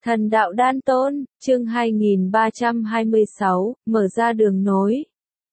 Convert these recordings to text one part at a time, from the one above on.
Thần đạo đan tôn, chương 2326, mở ra đường nối.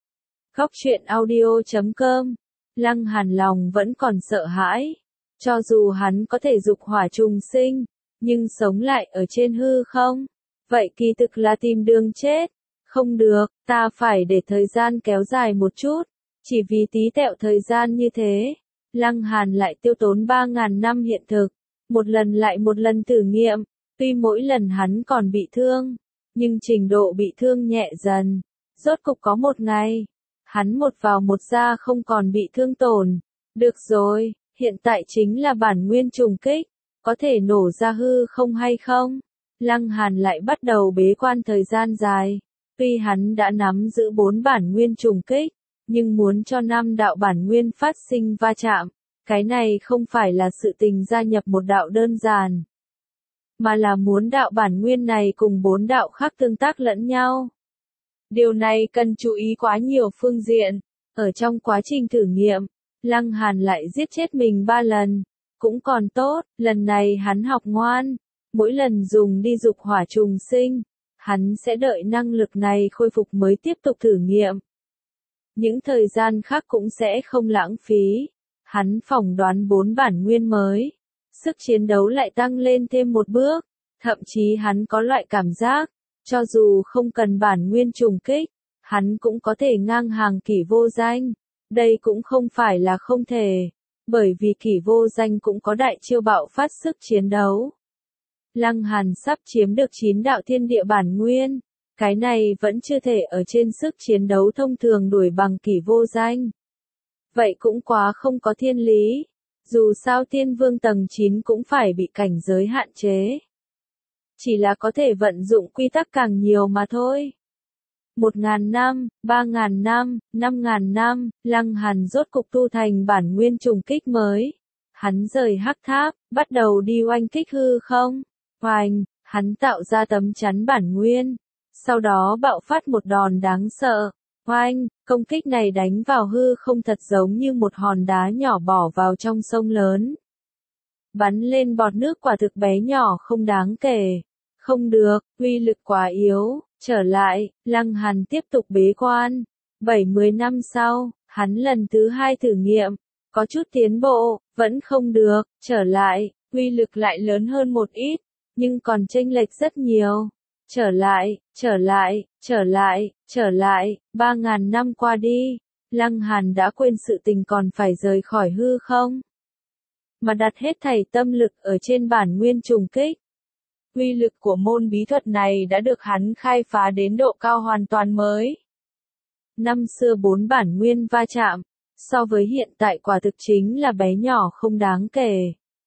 Góc truyện audio.com. Lăng Hàn lòng vẫn còn sợ hãi. Cho dù hắn có thể dục hỏa trùng sinh, nhưng sống lại ở trên hư không, vậy kỳ thực là tìm đường chết. Không được, ta phải để thời gian kéo dài một chút. Chỉ vì tí tẹo thời gian như thế, Lăng Hàn lại tiêu tốn 3.000 năm hiện thực, một lần lại một lần thử nghiệm. Tuy mỗi lần hắn còn bị thương, nhưng trình độ bị thương nhẹ dần. Rốt cục có một ngày, hắn một vào một ra không còn bị thương tổn. Được rồi, hiện tại chính là bản nguyên trùng kích, có thể nổ ra hư không hay không? Lăng Hàn lại bắt đầu bế quan thời gian dài. Tuy hắn đã nắm giữ 4 bản nguyên trùng kích, nhưng muốn cho 5 đạo bản nguyên phát sinh va chạm, cái này không phải là sự tình gia nhập một đạo đơn giản, mà là muốn đạo bản nguyên này cùng 4 đạo khác tương tác lẫn nhau. Điều này cần chú ý quá nhiều phương diện. Ở trong quá trình thử nghiệm, Lăng Hàn lại giết chết mình 3 lần. Cũng còn tốt, lần này hắn học ngoan. Mỗi lần dùng đi dục hỏa trùng sinh, hắn sẽ đợi năng lực này khôi phục mới tiếp tục thử nghiệm. Những thời gian khác cũng sẽ không lãng phí. Hắn phỏng đoán 4 bản nguyên mới. Sức chiến đấu lại tăng lên thêm một bước, thậm chí hắn có loại cảm giác, cho dù không cần bản nguyên trùng kích, hắn cũng có thể ngang hàng Kỷ Vô Danh. Đây cũng không phải là không thể, bởi vì Kỷ Vô Danh cũng có đại chiêu bạo phát sức chiến đấu. Lăng Hàn sắp chiếm được 9 đạo thiên địa bản nguyên, cái này vẫn chưa thể ở trên sức chiến đấu thông thường đuổi bằng Kỷ Vô Danh. Vậy cũng quá không có thiên lý. Dù sao Thiên Vương tầng 9 cũng phải bị cảnh giới hạn chế. Chỉ là có thể vận dụng quy tắc càng nhiều mà thôi. 1.000 năm, 3.000 năm, 5.000 năm, Lăng Hàn rốt cục tu thành bản nguyên trùng kích mới. Hắn rời hắc tháp, bắt đầu đi oanh kích hư không. Oanh, hắn tạo ra tấm chắn bản nguyên. Sau đó bạo phát một đòn đáng sợ. Oanh, công kích này đánh vào hư không thật giống như một hòn đá nhỏ bỏ vào trong sông lớn. Bắn lên bọt nước quả thực bé nhỏ không đáng kể. Không được, uy lực quá yếu. Trở lại, Lăng Hàn tiếp tục bế quan. 70 năm sau, hắn lần thứ 2 thử nghiệm. Có chút tiến bộ, vẫn không được. Trở lại, uy lực lại lớn hơn một ít, nhưng còn chênh lệch rất nhiều. Trở lại, 3.000 năm qua đi, Lăng Hàn đã quên sự tình còn phải rời khỏi hư không, mà đặt hết thảy tâm lực ở trên bản nguyên trùng kích. Uy lực của môn bí thuật này đã được hắn khai phá đến độ cao hoàn toàn mới. Năm xưa 4 bản nguyên va chạm, so với hiện tại quả thực chính là bé nhỏ không đáng kể.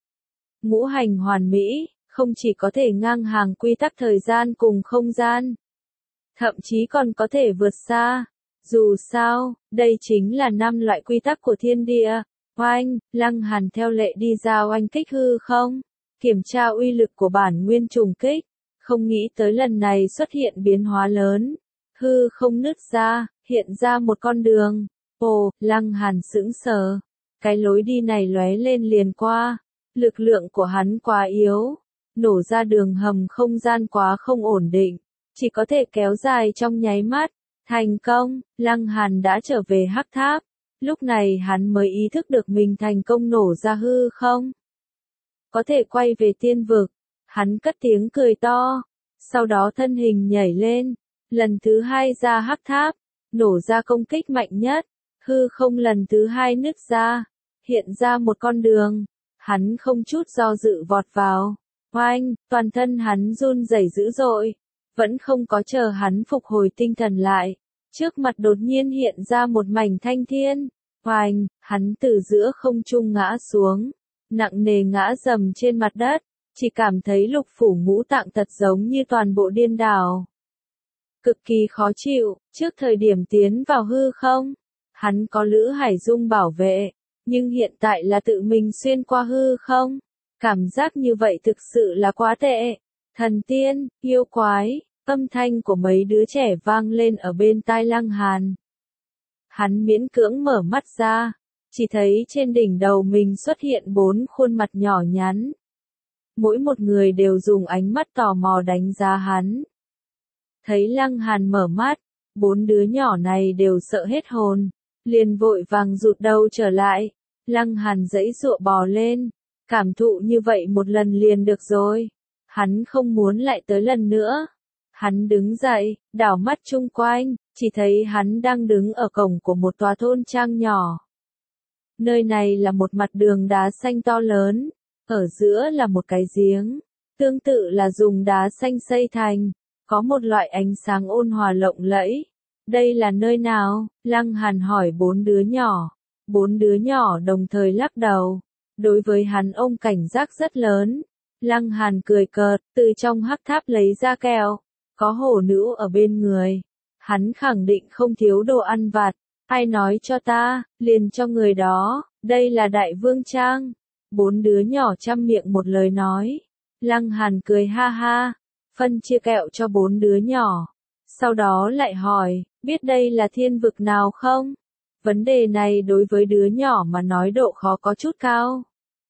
Ngũ hành hoàn mỹ, không chỉ có thể ngang hàng quy tắc thời gian cùng không gian, thậm chí còn có thể vượt xa. Dù sao, đây chính là 5 loại quy tắc của thiên địa. Oanh, Lăng Hàn theo lệ đi ra oanh kích hư không, kiểm tra uy lực của bản nguyên trùng kích. Không nghĩ tới lần này xuất hiện biến hóa lớn. Hư không nứt ra, hiện ra một con đường. Ồ, Lăng Hàn sững sờ. Cái lối đi này lóe lên liền qua. Lực lượng của hắn quá yếu. Nổ ra đường hầm không gian quá không ổn định, chỉ có thể kéo dài trong nháy mắt. Thành công, Lăng Hàn đã trở về hắc tháp. Lúc này hắn mới ý thức được mình thành công nổ ra hư không, có thể quay về tiên vực. Hắn cất tiếng cười to, sau đó thân hình nhảy lên, lần thứ 2 ra hắc tháp, nổ ra công kích mạnh nhất. Hư không lần thứ 2 nứt ra, hiện ra một con đường. Hắn không chút do dự vọt vào. Oanh, toàn thân hắn run rẩy dữ dội, vẫn không có chờ hắn phục hồi tinh thần lại. Trước mặt đột nhiên hiện ra một mảnh thanh thiên. Oanh, hắn từ giữa không trung ngã xuống, nặng nề ngã dầm trên mặt đất, chỉ cảm thấy lục phủ ngũ tạng thật giống như toàn bộ điên đảo. Cực kỳ khó chịu. Trước thời điểm tiến vào hư không, hắn có Lữ Hải Dung bảo vệ, nhưng hiện tại là tự mình xuyên qua hư không. Cảm giác như vậy thực sự là quá tệ. Thần tiên, yêu quái, âm thanh của mấy đứa trẻ vang lên ở bên tai Lăng Hàn. Hắn miễn cưỡng mở mắt ra, chỉ thấy trên đỉnh đầu mình xuất hiện 4 khuôn mặt nhỏ nhắn. mỗi một người đều dùng ánh mắt tò mò đánh giá hắn. Thấy Lăng Hàn mở mắt, 4 đứa nhỏ này đều sợ hết hồn, liền vội vàng rụt đầu trở lại. Lăng Hàn giãy giụa bò lên, cảm thụ như vậy một lần liền được rồi. Hắn không muốn lại tới lần nữa. Hắn đứng dậy, đảo mắt chung quanh, chỉ thấy hắn đang đứng ở cổng của một tòa thôn trang nhỏ. Nơi này là một mặt đường đá xanh to lớn, ở giữa là một cái giếng, tương tự là dùng đá xanh xây thành, có một loại ánh sáng ôn hòa lộng lẫy. Đây là nơi nào? Lăng Hàn hỏi 4 đứa nhỏ. 4 đứa nhỏ đồng thời lắc đầu. Đối với hắn ông cảnh giác rất lớn. Lăng Hàn cười cợt, từ trong hắc tháp lấy ra kẹo, có hổ nữ ở bên người. Hắn khẳng định không thiếu đồ ăn vặt. Ai nói cho ta, liền cho người đó, đây là Đại Vương Trang. 4 đứa nhỏ chăm miệng một lời nói. Lăng Hàn cười ha ha, phân chia kẹo cho 4 đứa nhỏ. Sau đó lại hỏi, biết đây là thiên vực nào không? Vấn đề này đối với đứa nhỏ mà nói độ khó có chút cao.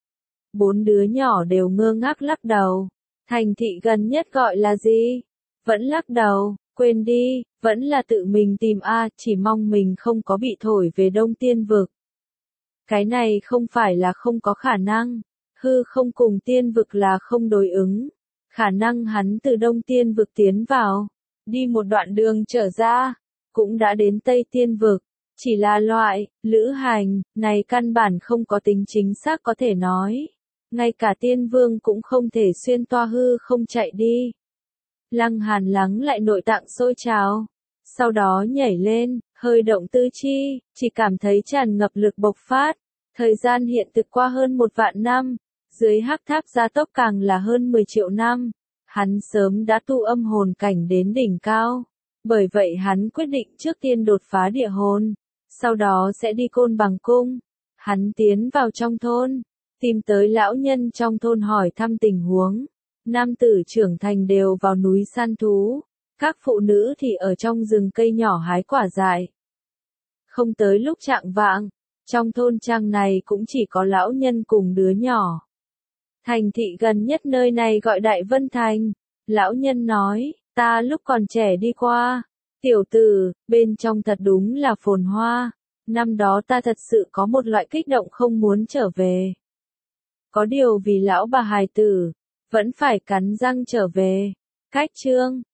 4 đứa nhỏ đều ngơ ngác lắc đầu. Thành thị gần nhất gọi là gì? Vẫn lắc đầu, quên đi, vẫn là tự mình tìm chỉ mong mình không có bị thổi về Đông Tiên vực. Cái này không phải là không có khả năng, hư không cùng tiên vực là không đối ứng. Khả năng hắn từ Đông Tiên vực tiến vào, đi một đoạn đường trở ra, cũng đã đến Tây Tiên vực. Chỉ là loại, lữ hành, này căn bản không có tính chính xác có thể nói. Ngay cả tiên vương cũng không thể xuyên toa hư không chạy đi. Lăng Hàn lắng lại nội tạng sôi trào. Sau đó nhảy lên, hơi động tư chi, chỉ cảm thấy tràn ngập lực bộc phát. Thời gian hiện thực qua hơn 1 vạn năm, dưới hắc tháp gia tốc càng là hơn 10 triệu năm. Hắn sớm đã tu âm hồn cảnh đến đỉnh cao. Bởi vậy hắn quyết định trước tiên đột phá địa hồn, sau đó sẽ đi Côn Bằng Cung. Hắn tiến vào trong thôn, tìm tới lão nhân trong thôn hỏi thăm tình huống. Nam tử trưởng thành đều vào núi săn thú, các phụ nữ thì ở trong rừng cây nhỏ hái quả dại. Không tới lúc chạng vạng, trong thôn trang này cũng chỉ có lão nhân cùng đứa nhỏ. Thành thị gần nhất nơi này gọi Đại Vân Thành. Lão nhân nói, ta lúc còn trẻ đi qua. Tiểu tử, bên trong thật đúng là phồn hoa. Năm đó ta thật sự có một loại kích động không muốn trở về. Có điều vì lão bà hài tử, vẫn phải cắn răng trở về. Cách chương